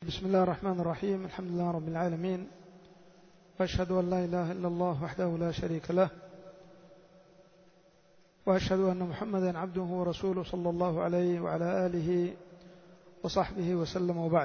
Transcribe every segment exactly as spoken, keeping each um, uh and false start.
بسم الله الرحمن الرحيم. الحمد لله رب العالمين، وأشهد أن لا إله إلا الله وحده لا شريك له، وأشهد أن محمدا عبده ورسوله صلى الله عليه وعلى آله وصحبه وسلم. وبعد،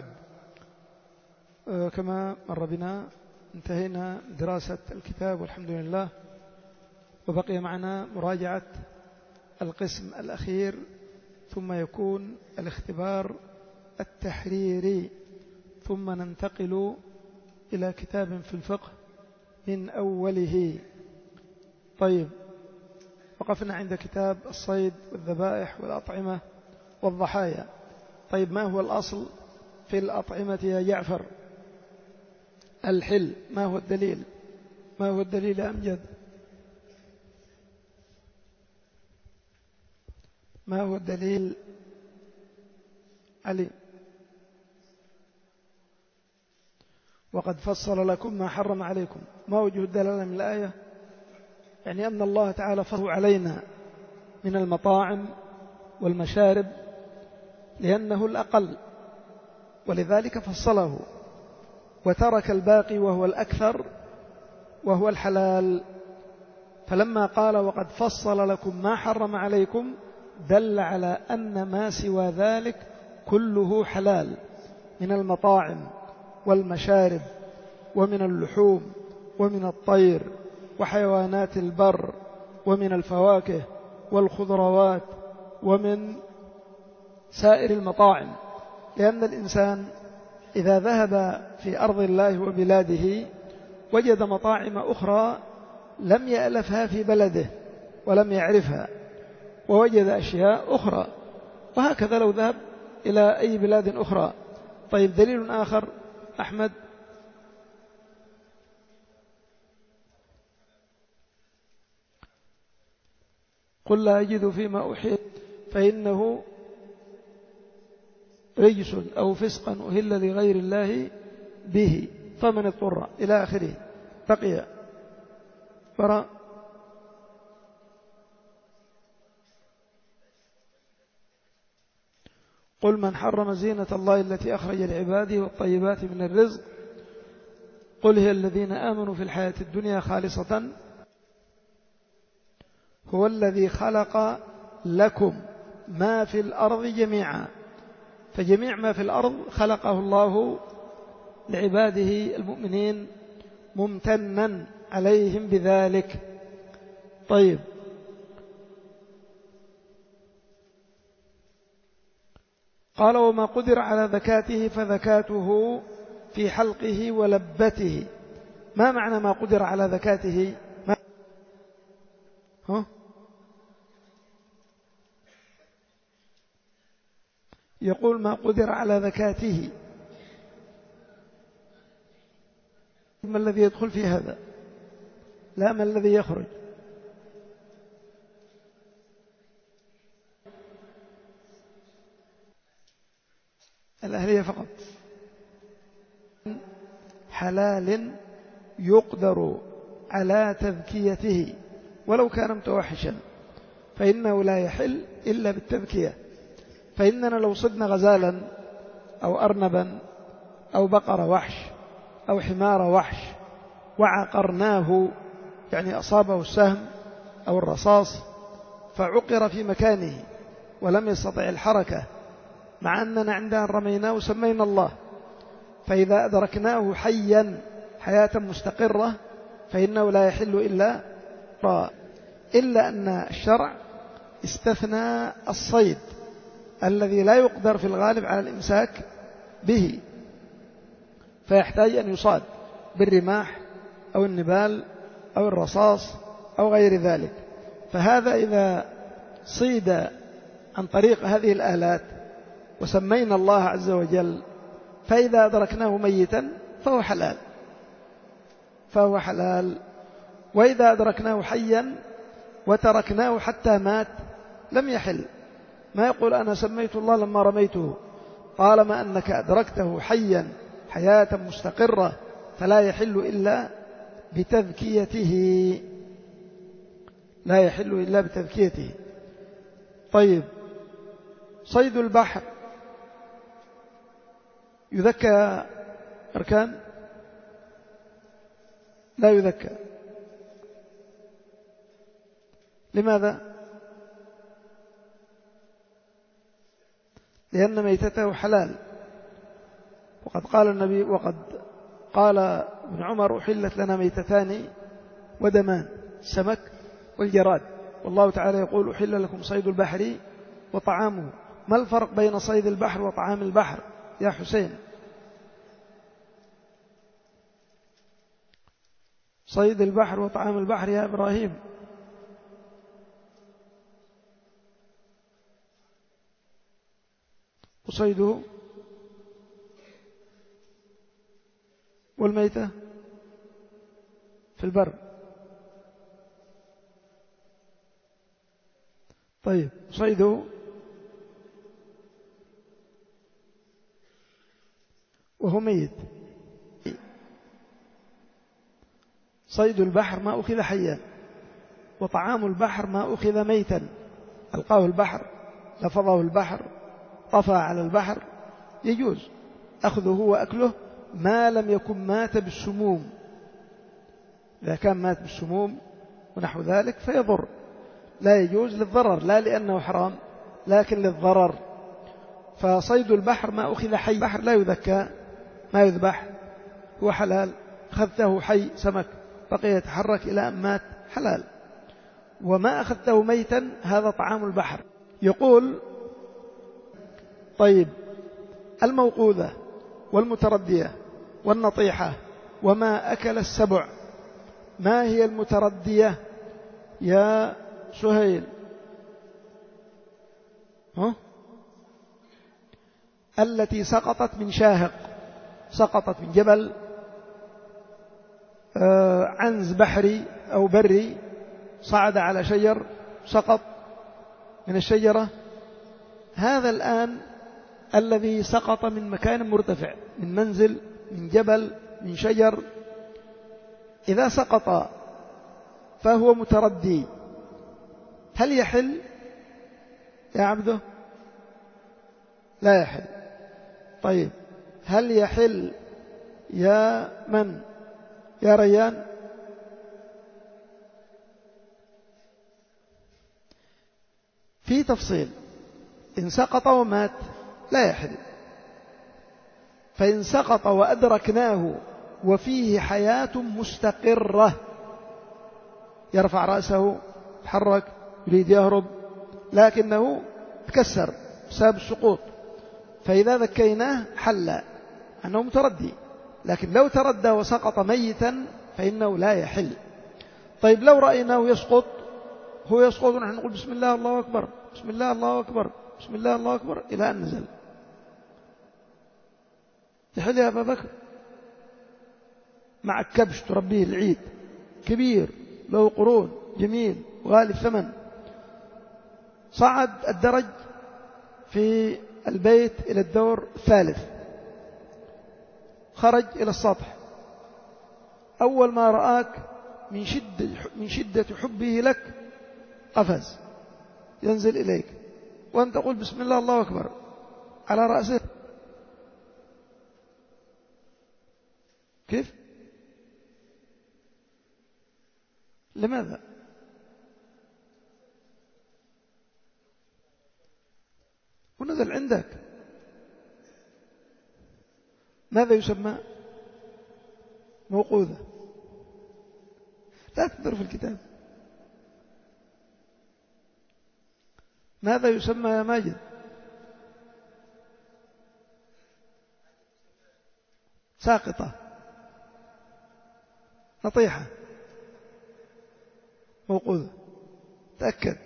كما مر بنا انتهينا دراسة الكتاب والحمد لله، وبقي معنا مراجعة القسم الأخير، ثم يكون الاختبار التحريري، ثم ننتقل إلى كتاب في الفقه من أوله. طيب، وقفنا عند كتاب الصيد والذبائح والأطعمة والضحايا. طيب، ما هو الأصل في الأطعمة يا جعفر؟ الحل. ما هو الدليل؟ ما هو الدليل يا أمجد؟ ما هو الدليل علي؟ وقد فصل لكم ما حرم عليكم. ما وجه الدلالة من الآية؟ يعني أن الله تعالى فصل علينا من المطاعم والمشارب لأنه الأقل، ولذلك فصله، وترك الباقي وهو الأكثر وهو الحلال. فلما قال وقد فصل لكم ما حرم عليكم، دل على أن ما سوى ذلك كله حلال، من المطاعم والمشارب ومن اللحوم ومن الطير وحيوانات البر ومن الفواكه والخضروات ومن سائر المطاعم. لأن الإنسان إذا ذهب في أرض الله وبلاده وجد مطاعم أخرى لم يألفها في بلده ولم يعرفها، ووجد أشياء أخرى، وهكذا لو ذهب إلى أي بلاد أخرى. طيب، دليل آخر أحمد؟ قل لا أجد فيما أوحي فإنه رجس أو فسقا أهل لغير الله به فمن اضطر إلى آخره. بقي براء. قل من حرم زينة الله التي أخرج لعباده والطيبات من الرزق قل هي الذين آمنوا في الحياة الدنيا خالصة، هو الذي خلق لكم ما في الأرض جميعا. فجميع ما في الأرض خلقه الله لعباده المؤمنين ممتنا عليهم بذلك. طيب، قال وما قدر على ذكاته فذكاته في حلقه ولبته. ما معنى ما قدر على ذكاته؟ ما ها؟ يقول ما قدر على ذكاته. ما الذي يدخل في هذا؟ لا، ما الذي يخرج؟ الأهلية فقط. حلال يقدر على تذكيته ولو كان متوحشا، فإنه لا يحل إلا بالتذكية. فإننا لو صدنا غزالا أو أرنبا أو بقر وحش أو حمار وحش وعقرناه، يعني أصابه السهم أو الرصاص فعقر في مكانه ولم يستطع الحركة، مع أننا عندنا رميناه وسمينا الله، فإذا أدركناه حيا حياة مستقرة فإنه لا يحل إلا را. إلا أن الشرع استثنى الصيد الذي لا يقدر في الغالب على الإمساك به، فيحتاج أن يصاد بالرماح أو النبال أو الرصاص أو غير ذلك. فهذا إذا صيد عن طريق هذه الآلات وسمينا الله عز وجل، فإذا أدركناه ميتا فهو حلال فهو حلال وإذا أدركناه حيا وتركناه حتى مات لم يحل. ما يقول أنا سميت الله لما رميته، طالما أنك أدركته حيا حياة مستقرة فلا يحل إلا بتذكيته، لا يحل إلا بتذكيته. طيب، صيد البحر يذكى أركان؟ لا يذكى. لماذا؟ لأن ميتته حلال، وقد قال النبي وقد قال ابن عمر أحلت لنا ميتتان ودمان، السمك والجراد، والله تعالى يقول أحل لكم صيد البحر وطعامه. ما الفرق بين صيد البحر وطعام البحر يا حسين؟ صيد البحر وطعام البحر يا إبراهيم. وصيده والميتة في البر. طيب صيده وهو ميت. صيد البحر ما أخذ حيا، وطعام البحر ما أخذ ميتا، ألقاه البحر، لفظه البحر، طفى على البحر، يجوز أخذه وأكله ما لم يكن مات بالسموم. إذا كان مات بالسموم ونحو ذلك فيضر، لا يجوز للضرر، لا لأنه حرام لكن للضرر. فصيد البحر ما أخذ حي، البحر لا يذكى، ما يذبح، هو حلال. أخذته حي سمك بقي يتحرك إلى أن مات حلال. وما أخذته ميتا هذا طعام البحر. يقول طيب الموقوذة والمتردية والنطيحة وما أكل السبع، ما هي المتردية يا سهيل؟ ها؟ التي سقطت من شاهق، سقطت من جبل، آه عنز بحري أو بري، صعد على شجر سقط من الشجرة. هذا الآن الذي سقط من مكان مرتفع، من منزل، من جبل، من شجر، إذا سقط فهو متردي، هل يحل يا عبده؟ لا يحل. طيب هل يحل يا من؟ يا ريان؟ في تفصيل. إن سقط ومات لا يحل، فإن سقط وأدركناه وفيه حياة مستقرة، يرفع رأسه، يتحرك، يريد يهرب، لكنه تكسر بسبب السقوط، فإذا ذكيناه حل أنه متردي. لكن لو تردى وسقط ميتا فإنه لا يحل. طيب لو رأيناه يسقط، هو يسقط ونحن نقول بسم الله الله أكبر، بسم الله الله أكبر، بسم الله الله أكبر إلى أن نزل، يحل يا أبا بكر؟ مع كبش تربيه العيد، كبير له قرون، جميل وغالي الثمن، صعد الدرج في البيت إلى الدور الثالث، خرج إلى السطح، أول ما رآك من شدة, من شدة حبه لك قفز ينزل إليك، وأنت تقول بسم الله الله أكبر على رأسه، كيف؟ لماذا؟ ونزل عندك، ماذا يسمى؟ موقوذة. لا تنظر في الكتاب، ماذا يسمى يا ماجد؟ ساقطة، نطيحة، موقوذة، تأكد.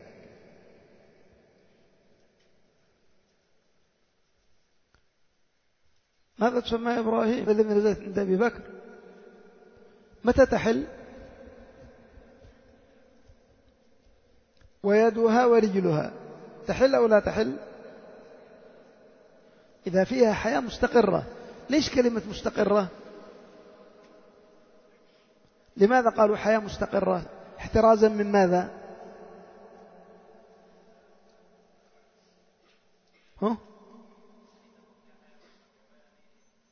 ماذا تسمى يا إبراهيم الذي نزلت عند أبي بكر؟ متى تحل؟ ويدها ورجلها تحل أو لا تحل؟ إذا فيها حياة مستقرة. ليش كلمة مستقرة؟ لماذا قالوا حياة مستقرة؟ احترازا من ماذا؟ ها؟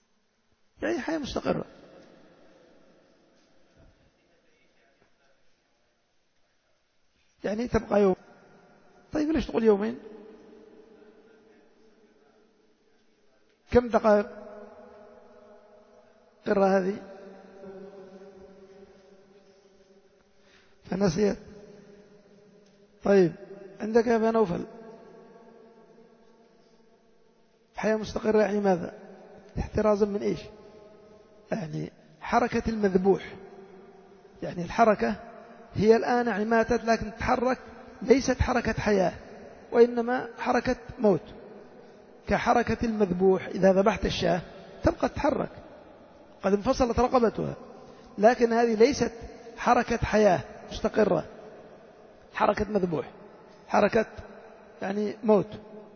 يعني حياة مستقرة. يعني تبقى يوم. طيب ليش تقول يومين؟ كم دقائق قرة هذه؟ فنسيت. طيب عندك يا أبا نوفل حياة مستقرة يعني ماذا؟ احترازا من إيش؟ يعني حركة المذبوح. يعني الحركة هي الآن يعني ماتت لكن تتحرك، ليست حركة حياة وإنما حركة موت، كحركة المذبوح. إذا ذبحت الشاة تبقى تتحرك، قد انفصلت رقبتها، لكن هذه ليست حركة حياة مستقرة، حركة مذبوح، حركة يعني موت.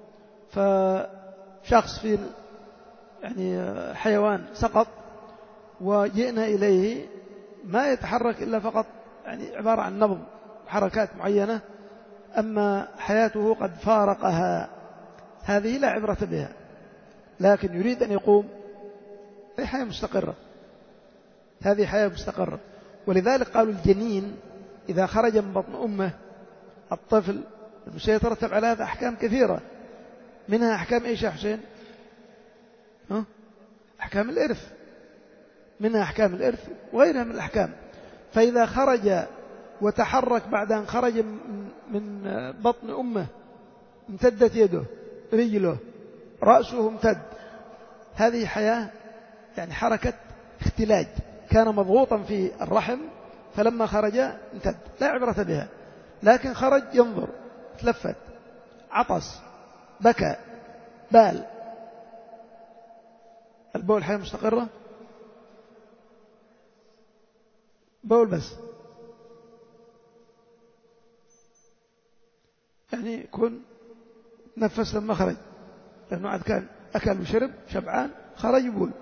فشخص في يعني حيوان سقط وجئنا إليه ما يتحرك إلا فقط يعني عبارة عن نبض حركات معينة، أما حياته قد فارقها، هذه لا عبرة بها. لكن يريد أن يقوم، هذه حياة مستقرة، هذه حياة مستقرة. ولذلك قالوا الجنين إذا خرج من بطن أمه الطفل سيترتب على هذا أحكام كثيرة، منها أحكام إيش يا حسين؟ ها؟ أحكام الإرث، منها أحكام الإرث وغيرها من الأحكام. فإذا خرج وتحرك بعد أن خرج من بطن أمه، امتدت يده، رجله، رأسه امتد، هذه حياة يعني حركة اختلاج، كان مضغوطا في الرحم فلما خرج امتد، لا عبرة بها. لكن خرج ينظر، تلفت، عطس، بكى، بال، البول حياة مستقرة؟ بول بس، يعني يكون نفس لما خرج، لأنه عاد كان أكل وشرب شبعان، خرج يبول.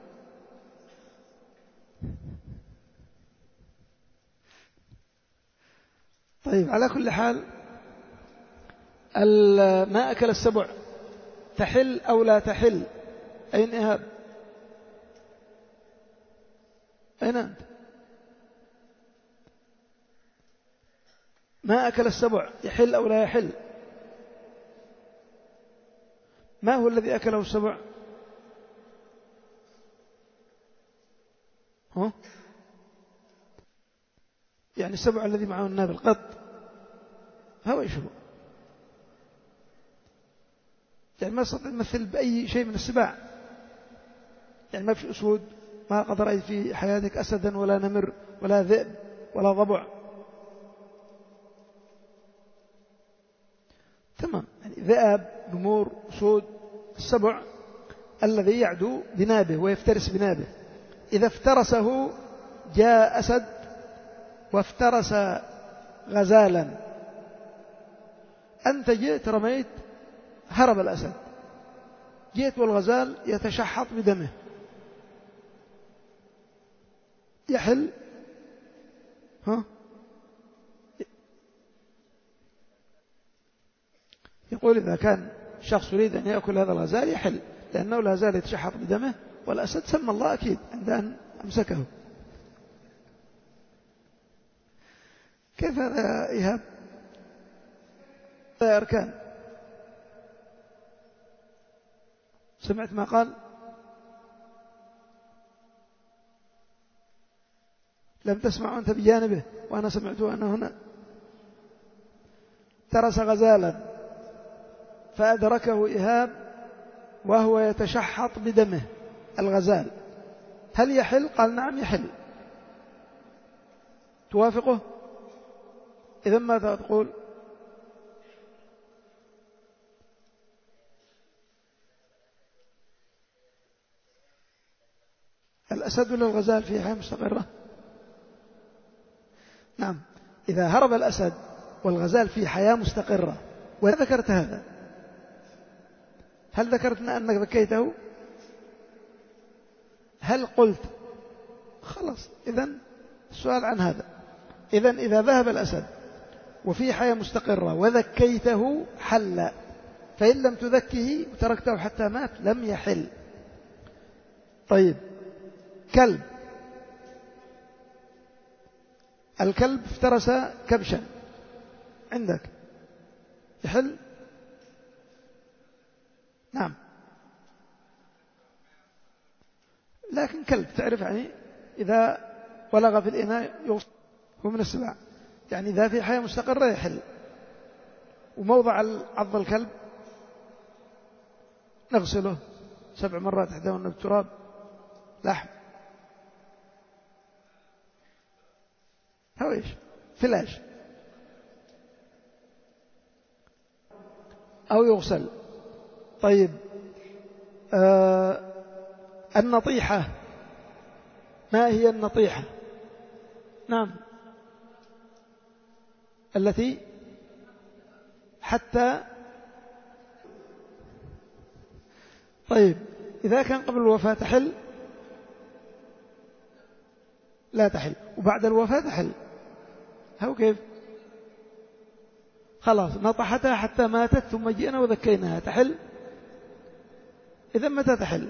طيب على كل حال ما أكل السبع تحل أو لا تحل؟ أين إيهاب؟ أين أنت؟ ما أكل السبع يحل أو لا يحل؟ ما هو الذي أكله السبع؟ ها؟ يعني السبع الذي معه النابل، قط، هو إيش هو؟ يعني ما استطيع تمثل بأي شيء من السباع، يعني ما في أسود، ما قد رأيت في حياتك أسدا ولا نمر ولا ذئب ولا ضبع. تمام، يعني ذئاب، نمور، أسود، السبع الذي يعدو بنابه ويفترس بنابه. إذا افترسه جاء أسد وافترس غزالا، أنت جئت رميت، هرب الأسد، جئت والغزال يتشحط بدمه، يحل؟ ها؟ يقول إذا كان شخص يريد أن يأكل هذا الغزال يحل، لأنه لا زال يتشحط بدمه، والأسد سمى الله أكيد عند أن أمسكه. كيف هذا يا إيهاب؟ يا أركان، سمعت ما قال؟ لم تسمع أنت بجانبه وأنا سمعته أنه هنا. ترس غزالا فأدركه إيهاب وهو يتشحط بدمه الغزال، هل يحل؟ قال نعم يحل. توافقه؟ إذا ماذا تقول؟ الأسد ولا الغزال في حياة مستقرة؟ نعم، إذا هرب الأسد والغزال في حياة مستقرة وذكرت هذا، هل ذكرتنا أنك ذكيته؟ هل قلت خلاص؟ إذن السؤال عن هذا. إذن إذا ذهب الأسد وفي حياة مستقرة وذكيته حل، فإن لم تذكه وتركته حتى مات لم يحل. طيب كلب الكلب افترس كبشا عندك يحل؟ نعم، لكن كلب تعرف يعني إذا ولغ في الإناء يوصل هو من السباع، يعني إذا في حياة مستقرة يحل. وموضع عض الكلب نغسله سبع مرات إحداهن بالتراب لحم هو إيش فلاش أو يغسل. طيب آه النطيحة، ما هي النطيحة؟ نعم، التي حتى طيب إذا كان قبل الوفاة تحل؟ لا تحل. وبعد الوفاة تحل؟ هو كيف؟ خلاص نطحتها حتى ماتت ثم جئنا وذكيناها تحل؟ إذا متى تحل؟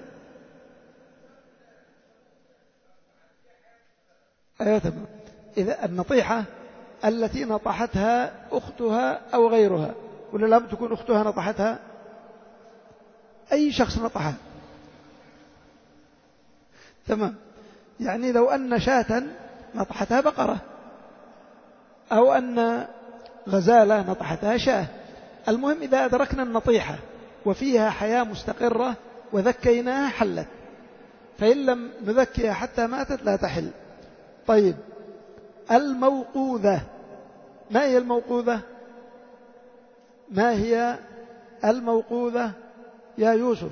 أيوة تمام. إذا النطيحة التي نطحتها أختها أو غيرها، ولا لم تكون أختها نطحتها؟ أي شخص نطحها. تمام. يعني لو أن شاة نطحتها بقرة، أو أن غزالة نطحتها شاة، المهم إذا أدركنا النطيحة وفيها حياة مستقرة وذكيناها حلت، فإن لم نذكيها حتى ماتت لا تحل. طيب الموقوذة، ما هي الموقوذة؟ ما هي الموقوذة يا يوسف؟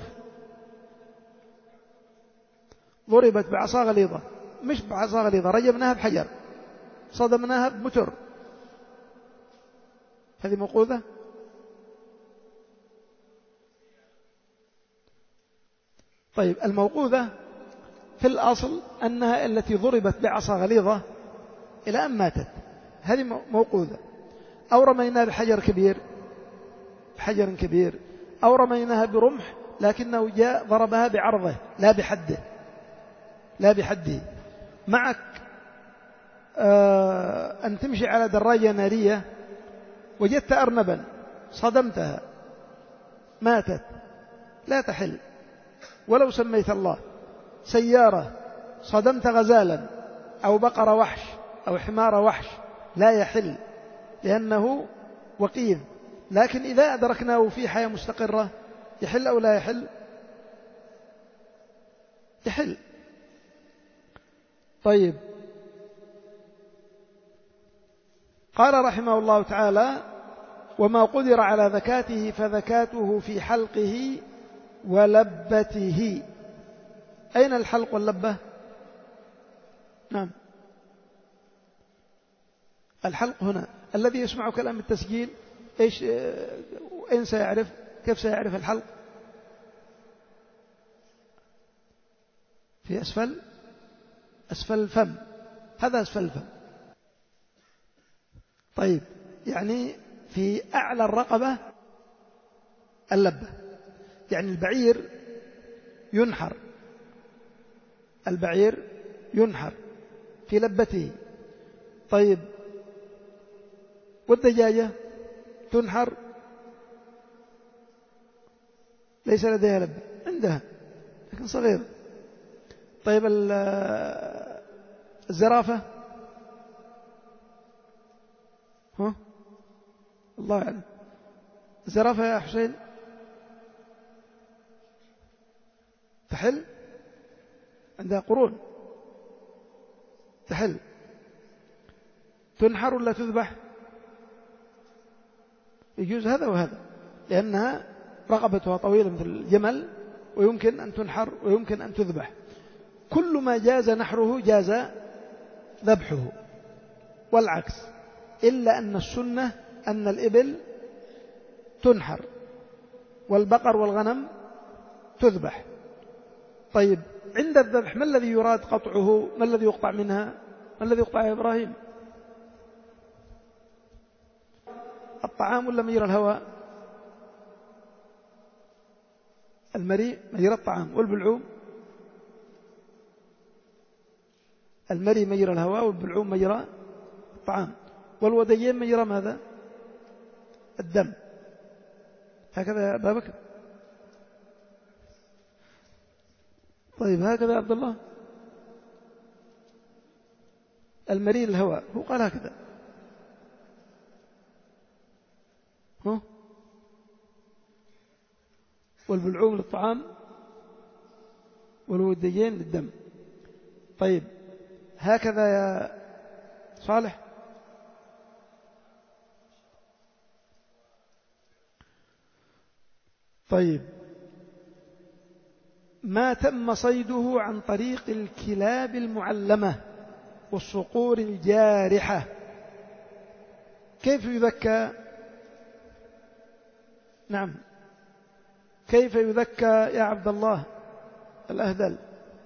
ضربت بعصا غليظة، مش بعصا غليظة، رجمناها بحجر، صدمناها بمتر، هذه موقوذة؟ طيب الموقوذة في الأصل أنها التي ضربت بعصا غليظة إلى أن ماتت، هذه موقوذة. أو رميناها بحجر كبير بحجر كبير أو رميناها برمح لكنه جاء ضربها بعرضه لا بحده لا بحده. معك آه أن تمشي على دراجة نارية وجدت أرنبا صدمتها ماتت، لا تحل ولو سميت الله. سيارة صدمت غزالا أو بقرة وحش أو حمار وحش، لا يحل لأنه وقيذ. لكن إذا أدركناه في حياة مستقرة يحل أو لا يحل؟ يحل. طيب قال رحمه الله تعالى: وما قدر على ذكاته فذكاته في حلقه ولبته. أين الحلق واللبة؟ نعم، الحلق هنا. الذي يسمع كلام التسجيل إيش أين سيعرف؟ كيف سيعرف الحلق؟ في أسفل أسفل الفم، هذا أسفل الفم. طيب يعني في أعلى الرقبة اللبة، يعني البعير ينحر البعير ينحر في لبته. طيب والدجاجة تنحر ليس لديها لبة، عندها لكن صغيرة. طيب الزرافة ها الله يعلم. الزرافة يا حسين تحل؟ عندها قرون تحل. تنحر ولا تذبح؟ يجوز هذا وهذا، لأنها رقبتها طويلة مثل الجمل ويمكن أن تنحر ويمكن أن تذبح. كل ما جاز نحره جاز ذبحه والعكس، إلا أن السنة أن الإبل تنحر والبقر والغنم تذبح. طيب عند الذبح ما الذي يراد قطعه؟ ما الذي يقطع منها؟ ما الذي يقطع يا إبراهيم؟ الطعام ولا مجرى الهواء؟ المريء مجرى الطعام، والبلعوم المري مجرى الهواء، والبلعوم مجرى الطعام، والوديين مجرى ماذا؟ الدم. هكذا يا أبا بكر؟ طيب هكذا يا عبد الله؟ المري الهواء، هو قال هكذا. ها؟ والبلعوم للطعام والوديين للدم. طيب هكذا يا صالح؟ طيب ما تم صيده عن طريق الكلاب المعلمة والصقور الجارحة كيف يذكى؟ نعم، كيف يذكى يا عبد الله الأهذل؟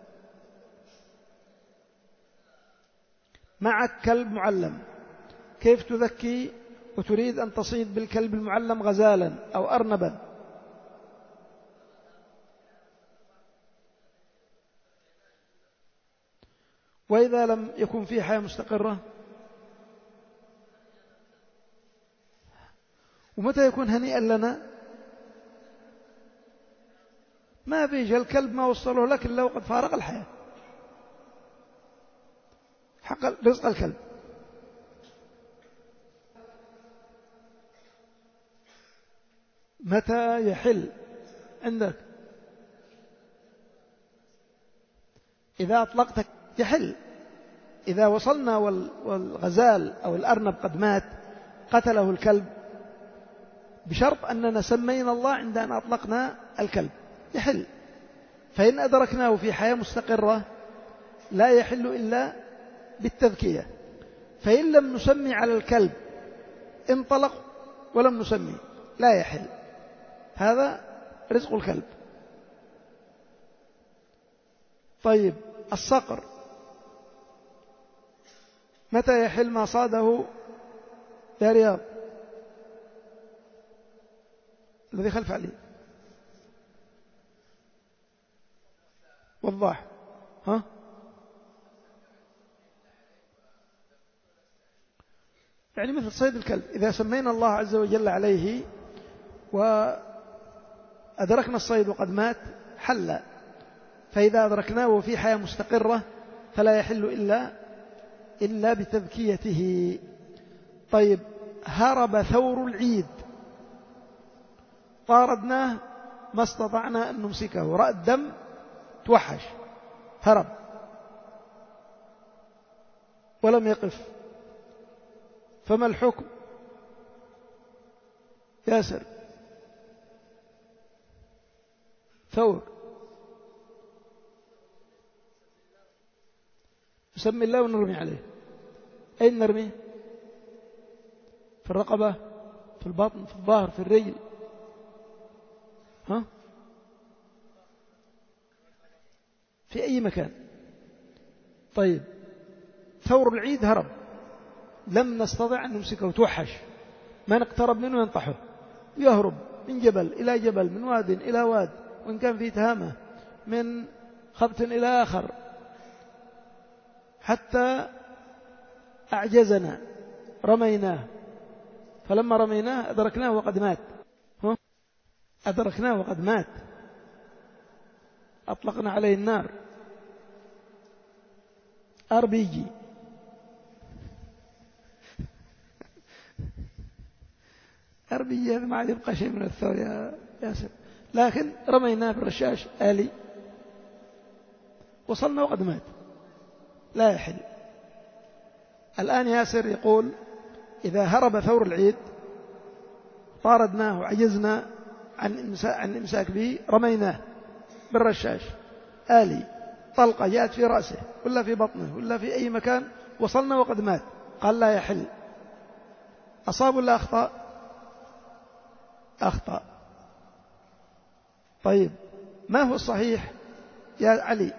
معك كلب معلم، كيف تذكي وتريد أن تصيد بالكلب المعلم غزالا أو أرنبا؟ وإذا لم يكن في حياة مستقرة؟ ومتى يكون هنيئا لنا؟ ما بيجي الكلب ما وصله لك إلا وقد فارق الحياة، حق رزق الكلب. متى يحل عندك؟ إذا أطلقتك يحل. إذا وصلنا والغزال أو الأرنب قد مات قتله الكلب، بشرط أننا سمينا الله عند أن أطلقنا الكلب يحل. فإن أدركناه في حياة مستقرة لا يحل إلا بالتذكية. فإن لم نسمي على الكلب انطلق ولم نسمي لا يحل، هذا رزق الكلب. طيب الصقر متى يحل ما صاده يا رياض الذي خلف عليه؟ وضح. ها؟ يعني مثل صيد الكلب، إذا سمينا الله عز وجل عليه وأدركنا الصيد وقد مات حل. فإذا أدركناه في حياة مستقرة فلا يحل إلا إلا بتذكيته. طيب هرب ثور العيد، طاردناه ما استطعنا أن نمسكه، رأى الدم توحش هرب ولم يقف، فما الحكم ياسر؟ ثور نسمي الله ونرمي عليه. أين نرميه؟ في الرقبة، في البطن، في الظهر، في الرجل؟ ها؟ في أي مكان. طيب ثور العيد هرب، لم نستطع أن نمسكه، توحش، ما نقترب منه ينطحه، يهرب من جبل إلى جبل، من واد إلى واد، وإن كان فيه تهامة، من خبط إلى آخر، حتى أعجزنا رميناه. فلما رميناه أدركناه وقد مات. ها؟ أدركناه وقد مات، أطلقنا عليه النار. آر بي جي آر بي جي هذا ما عاد يبقى شيء من الثور يا ياسر، لكن رميناه بالرشاش آلي، وصلنا وقد مات، لا يحل. الآن ياسر يقول إذا هرب ثور العيد طاردناه وعجزنا عن الإمساك به، رميناه بالرشاش آلي، طلقة جاءت في رأسه ولا في بطنه ولا في أي مكان، وصلنا وقد مات، قال لا يحل. أصاب ولا أخطأ؟ أخطأ. طيب ما هو الصحيح يا علي؟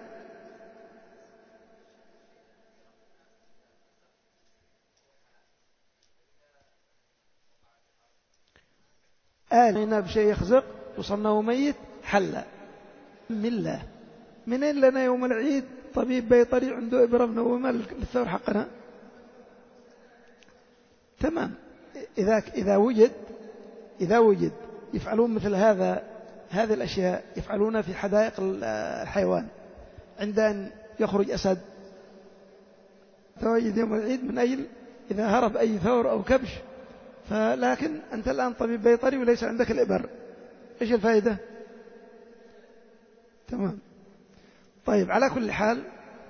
آلنا بشيء يخزق وصلناه ميت حل. من الله منين لنا يوم العيد طبيب بيطري عنده إبرة منومة للثور حقنا. تمام. إذا إذا وجد إذا وجد يفعلون مثل هذا هذه الأشياء يفعلونها في حدائق الحيوان. عند أن يخرج أسد تواجد يوم العيد من أجل إذا هرب أي ثور أو كبش، فلكن أنت الآن طبيب بيطري وليس عندك الإبر، إيش الفائدة؟ تمام. طيب على كل حال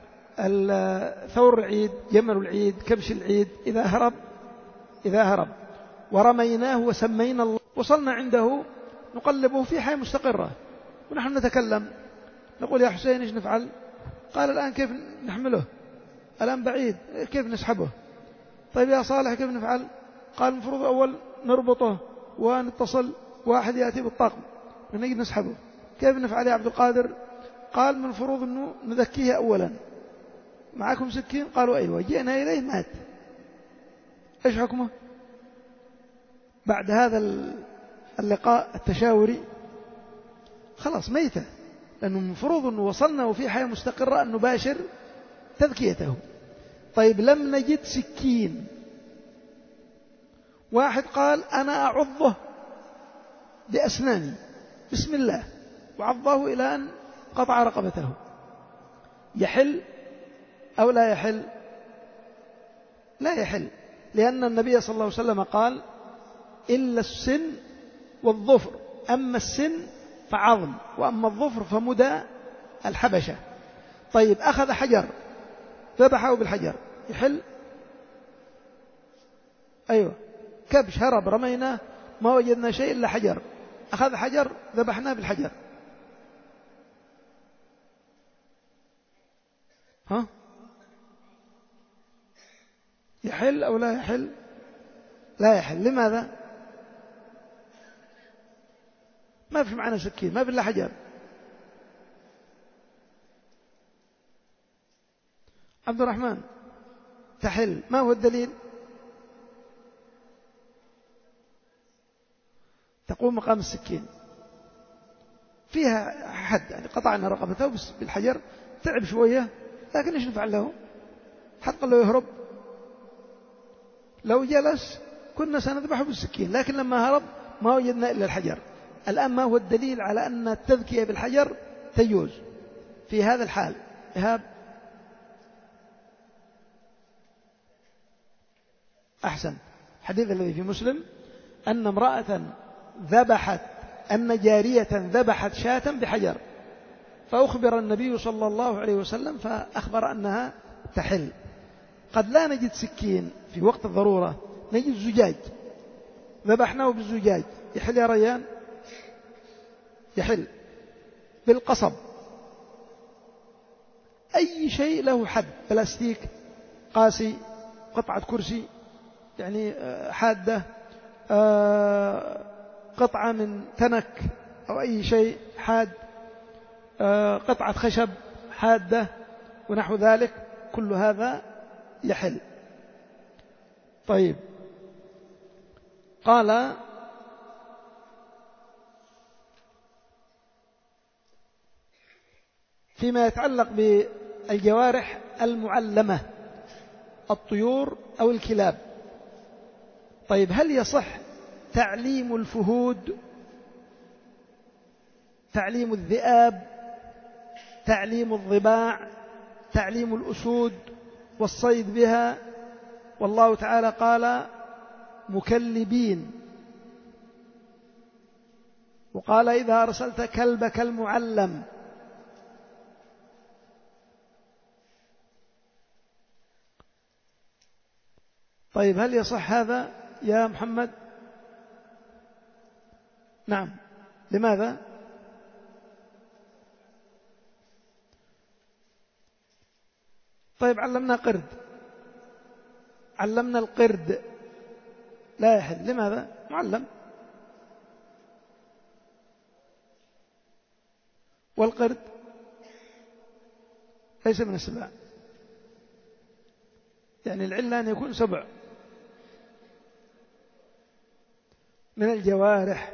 ثور العيد، جمل العيد، كبش العيد إذا هرب إذا هرب ورميناه وسمينا الله وصلنا عنده نقلبه في حياة مستقرة ونحن نتكلم نقول يا حسين إيش نفعل؟ قال الآن كيف نحمله؟ الآن بعيد كيف نسحبه؟ طيب يا صالح كيف نفعل؟ قال المفروض أول نربطه ونتصل واحد يأتي بالطاقم ونجي نسحبه. كيف نفعل يا عبد القادر؟ قال من المفروض أنه نذكيه أولا. معكم سكين؟ قالوا أيوة. جئنا إليه مات. إيش حكمه؟ بعد هذا اللقاء التشاوري خلاص ميتة، لأنه المفروض أنه وصلنا وفي حياة مستقرة أن نباشر تذكيته. طيب لم نجد سكين، واحد قال أنا أعضه بأسناني بسم الله وعضه إلى أن قطع رقبته، يحل أو لا يحل؟ لا يحل، لأن النبي صلى الله عليه وسلم قال إلا السن والظفر، أما السن فعظم وأما الظفر فمدى الحبشة. طيب أخذ حجر ذبحه بالحجر يحل؟ أيوة. كبش هرب رميناه ما وجدنا شيء إلا حجر، أخذ حجر ذبحناه بالحجر، ها يحل أو لا يحل؟ لا يحل. لماذا؟ ما في معنا سكين، ما في إلا حجر. عبد الرحمن تحل، ما هو الدليل؟ تقوم مقام السكين، فيها حد، يعني قطعنا رقبته بالحجر تعب شوية، لكن إيش نفعل له؟ حد قال له يهرب، لو جلس كنا سنذبحه بالسكين، لكن لما هرب ما وجدنا إلا الحجر. الآن ما هو الدليل على أن التذكية بالحجر تجوز في هذا الحال؟ إيهاب أحسن. حديث الذي في مسلم أن امرأة ذبحت أن جارية ذبحت شاة بحجر، فأخبر النبي صلى الله عليه وسلم فأخبر أنها تحل. قد لا نجد سكين في وقت الضرورة، نجد زجاج ذبحناه بالزجاج، يحل يا ريان؟ يحل. بالقصب، أي شيء له حد، بلاستيك قاسي، قطعة كرسي يعني حادة، قطعة من تنك أو أي شيء حاد، قطعة خشب حادة ونحو ذلك، كل هذا يحل. طيب قال فيما يتعلق بالجوارح المعلمة، الطيور أو الكلاب، طيب هل يصح تعليم الفهود، تعليم الذئاب، تعليم الضباع، تعليم الأسود والصيد بها؟ والله تعالى قال مكلبين، وقال إذا أرسلت كلبك المعلم. طيب هل يصح هذا يا محمد؟ نعم. لماذا؟ طيب علمنا قرد، علمنا القرد لا يحل، لماذا؟ معلم. والقرد ليس من السباع، يعني العلة أن يكون سبع من الجوارح.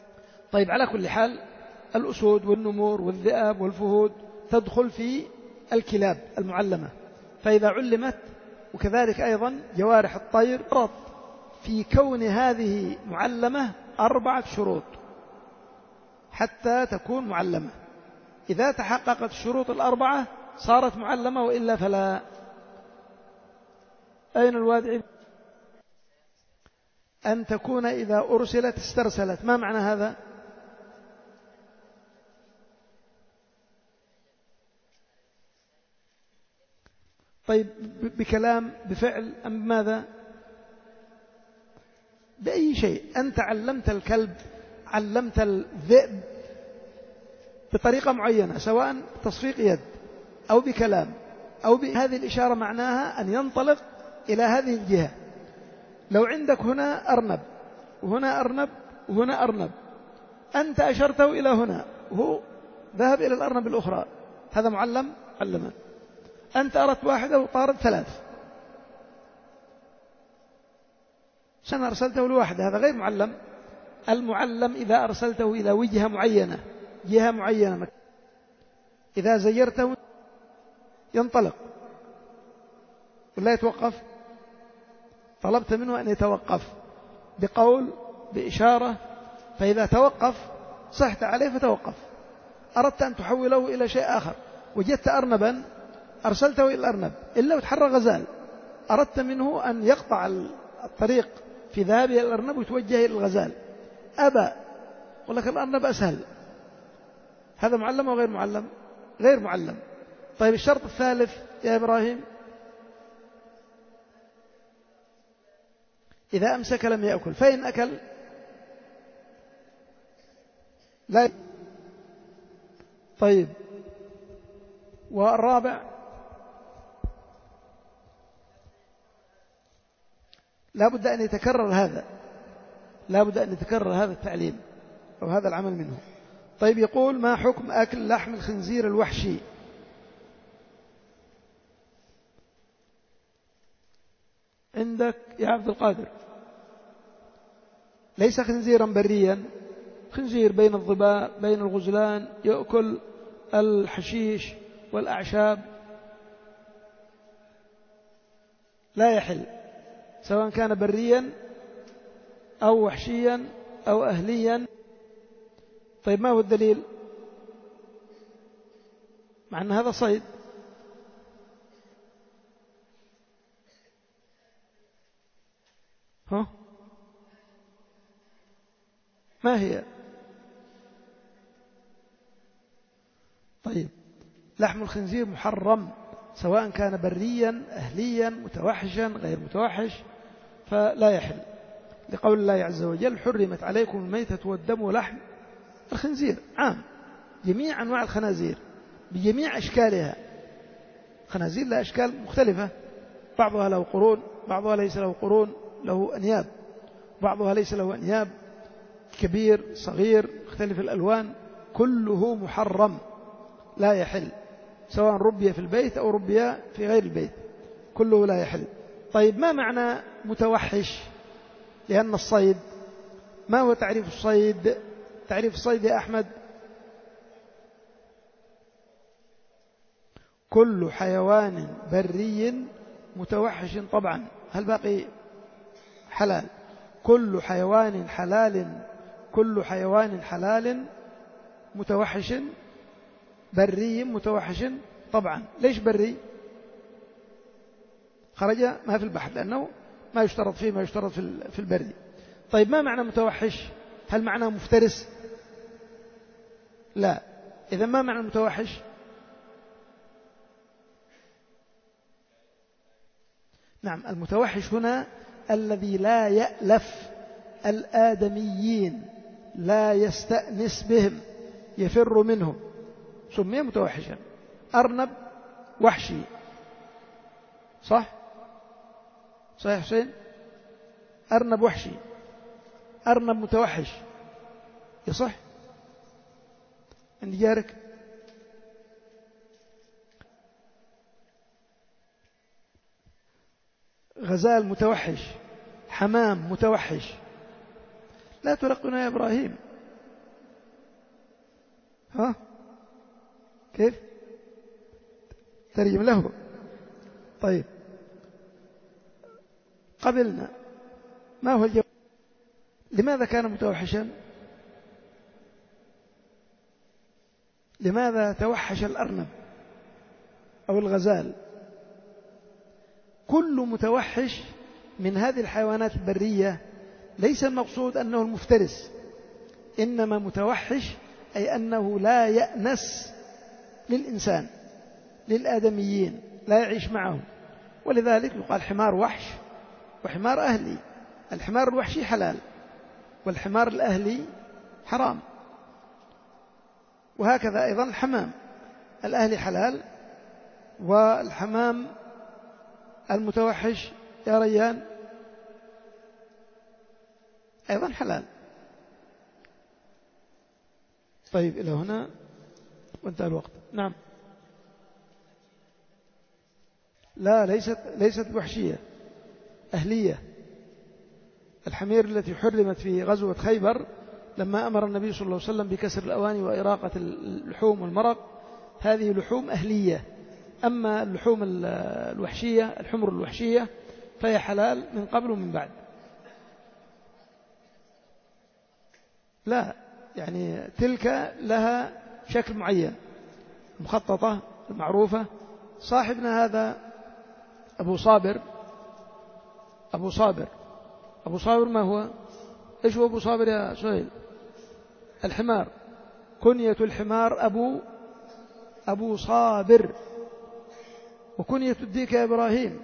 طيب على كل حال الأسود والنمور والذئاب والفهود تدخل في الكلاب المعلمة، فإذا علمت، وكذلك أيضا جوارح الطير، رط في كون هذه معلمة أربعة شروط حتى تكون معلمة. إذا تحققت الشروط الأربعة صارت معلمة، وإلا فلا. أين الوادع؟ أن تكون إذا أرسلت استرسلت. ما معنى هذا؟ طيب بكلام، بفعل، أم ماذا؟ بأي شيء. أنت علمت الكلب، علمت الذئب بطريقة معينة، سواء تصفيق يد أو بكلام أو بهذه الإشارة، معناها أن ينطلق إلى هذه الجهة. لو عندك هنا أرنب وهنا أرنب وهنا أرنب، أنت أشرته إلى هنا وهو ذهب إلى الأرنب الأخرى، هذا معلم علما. أنت أردت واحدة وطارد ثلاث، سنة أرسلته لواحدة، هذا غير معلم. المعلم إذا أرسلته إلى وجهة معينة، جهة معينة، إذا زيرته ينطلق ولا يتوقف. طلبت منه أن يتوقف بقول، بإشارة، فإذا توقف صحت عليه فتوقف. أردت أن تحوله إلى شيء آخر، وجدت أرنبا أرسلته إلى الأرنب، إلا وتحرى غزال، أردت منه أن يقطع الطريق في ذهابه إلى الأرنب ويتوجه إلى الغزال، أبى، قل لك الأرنب أسهل. هذا معلم أو غير معلم؟ غير معلم. طيب الشرط الثالث يا إبراهيم؟ إذا أمسك لم يأكل، فإن أكل لا. طيب والرابع؟ لا بد أن يتكرر هذا، لا بد أن يتكرر هذا التعليم أو هذا العمل منه. طيب يقول: ما حكم أكل لحم الخنزير الوحشي؟ عندك يا عبد القادر ليس خنزيرا بريا، خنزير بين الظباء بين الغزلان، يأكل الحشيش والأعشاب، لا يحل، سواء كان بريا أو وحشيا أو أهليا. طيب ما هو الدليل؟ مع أن هذا صيد. ها؟ ما هي؟ طيب لحم الخنزير محرم، سواء كان بريا أهليا متوحشا غير متوحش، فلا يحل، لقول الله عز وجل: حرمت عليكم الميتة والدم ولحم الخنزير. عام، جميع أنواع الخنازير بجميع أشكالها. خنازير لها أشكال مختلفة، بعضها له قرون، بعضها ليس له قرون، له أنياب، بعضها ليس له أنياب، كبير صغير مختلف الألوان، كله محرم لا يحل، سواء ربي في البيت أو ربي في غير البيت، كله لا يحل. طيب ما معنى متوحش؟ لأن الصيد، ما هو تعريف الصيد؟ تعريف الصيد يا أحمد: كل حيوان بري متوحش طبعا. هل باقي حلال؟ كل حيوان حلال، كل حيوان حلال متوحش، بري متوحش طبعا. ليش بري؟ خرج ما في البحر، لأنه ما يشترط فيه ما يشترط في البري. طيب ما معنى متوحش؟ هل معنى مفترس؟ لا. إذا ما معنى متوحش؟ نعم، المتوحش هنا الذي لا يألف الآدميين، لا يستأنس بهم، يفر منهم، سمي متوحشا. أرنب وحشي، صح؟ صحيح حسين؟ أرنب وحشي، أرنب متوحش، يصح؟ عند جارك؟ غزال متوحش، حمام متوحش. لا تلقنا يا إبراهيم. ها؟ كيف؟ ترجم له. طيب قبلنا. ما هو الجواب؟ لماذا كان متوحشا؟ لماذا توحش الأرنب أو الغزال؟ كل متوحش من هذه الحيوانات البرية ليس المقصود أنه المفترس، إنما متوحش أي أنه لا يأنس للإنسان، للآدميين، لا يعيش معهم. ولذلك يقال حمار وحش وحمار أهلي. الحمار الوحشي حلال والحمار الأهلي حرام، وهكذا أيضا الحمام الأهلي حلال والحمام المتوحش يا ريان أيضا حلال. طيب إلى هنا وانتهى الوقت. نعم. لا، ليست ليست وحشية، أهلية. الحمير التي حرمت في غزوة خيبر لما أمر النبي صلى الله عليه وسلم بكسر الأواني وإراقة اللحوم والمرق، هذه لحوم أهلية. أما اللحوم الوحشية الحمر الوحشية فهي حلال من قبل ومن بعد. لا، يعني تلك لها شكل معين، مخططة معروفة. صاحبنا هذا أبو صابر أبو صابر أبو صابر ما هو؟ إيش هو أبو صابر يا سهيل؟ الحمار، كنية الحمار أبو أبو صابر، وكنية الديك يا إبراهيم.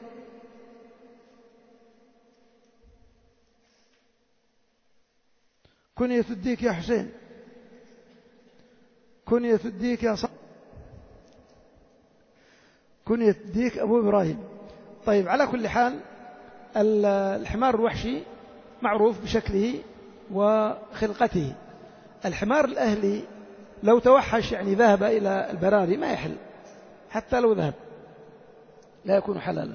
كنية الديك يا حسين، كنية الديك يا صابر، كنية الديك أبو إبراهيم. طيب على كل حال الحمار الوحشي معروف بشكله وخلقته. الحمار الأهلي لو توحش يعني ذهب إلى البراري ما يحل، حتى لو ذهب لا يكون حلالا.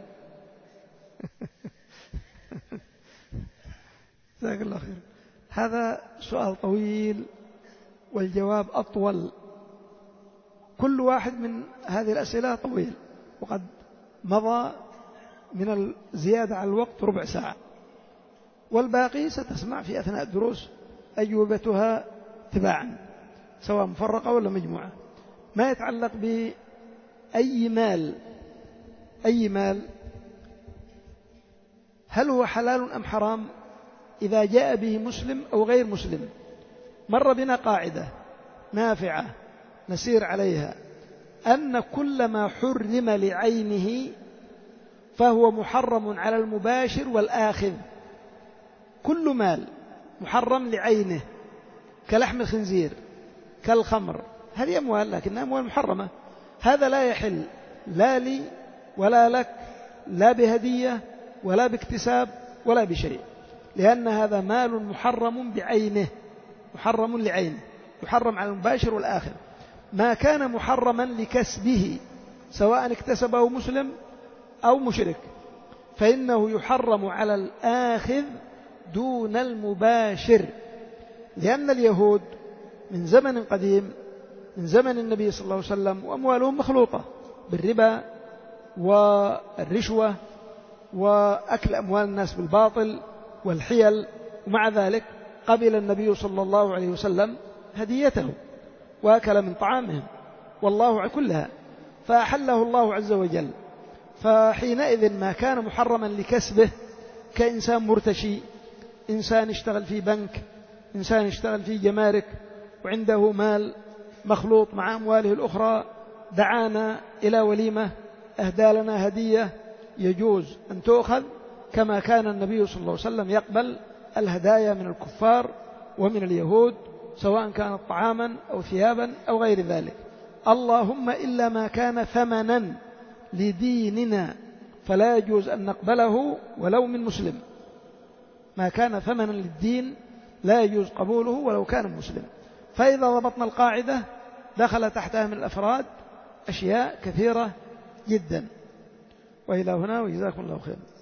جزاك الله خير. هذا سؤال طويل والجواب أطول. كل واحد من هذه الأسئلة طويل، وقد مضى من الزيادة على الوقت ربع ساعة، والباقي ستسمع في أثناء الدروس أجوبتها تباعا سواء مفرقة ولا مجموعة. ما يتعلق بأي مال، أي مال هل هو حلال أم حرام إذا جاء به مسلم أو غير مسلم؟ مر بنا قاعدة نافعة نسير عليها، أن كل ما حرم لعينه فهو محرم على المباشر والآخذ. كل مال محرم لعينه كلحم الخنزير كالخمر، هذه أموال لكنها أموال محرمة، هذا لا يحل لا لي ولا لك، لا بهدية ولا باكتساب ولا بشيء، لأن هذا مال محرم بعينه، محرم لعينه، يحرم على المباشر والآخر. ما كان محرما لكسبه سواء اكتسبه مسلم أو مشرك فإنه يحرم على الآخذ دون المباشر، لأن اليهود من زمن قديم من زمن النبي صلى الله عليه وسلم وأموالهم مخلوطة بالربا والرشوة وأكل أموال الناس بالباطل والحيل، ومع ذلك قبل النبي صلى الله عليه وسلم هديته وأكل من طعامهم والله على كلها، فأحله الله عز وجل. فحينئذ ما كان محرما لكسبه كإنسان مرتشي، إنسان اشتغل في بنك، إنسان اشتغل في جمارك وعنده مال مخلوط مع أمواله الأخرى، دعانا إلى وليمة أهدى لنا هدية، يجوز أن تؤخذ كما كان النبي صلى الله عليه وسلم يقبل الهدايا من الكفار ومن اليهود سواء كانت طعاما أو ثيابا أو غير ذلك. اللهم إلا ما كان ثمنا لديننا فلا يجوز أن نقبله ولو من مسلم، ما كان ثمنا للدين لا يجوز قبوله ولو كان مسلم. فإذا ضبطنا القاعدة دخل تحتها من الأفراد أشياء كثيرة جدا. وإلى هنا وجزاكم الله خيرا.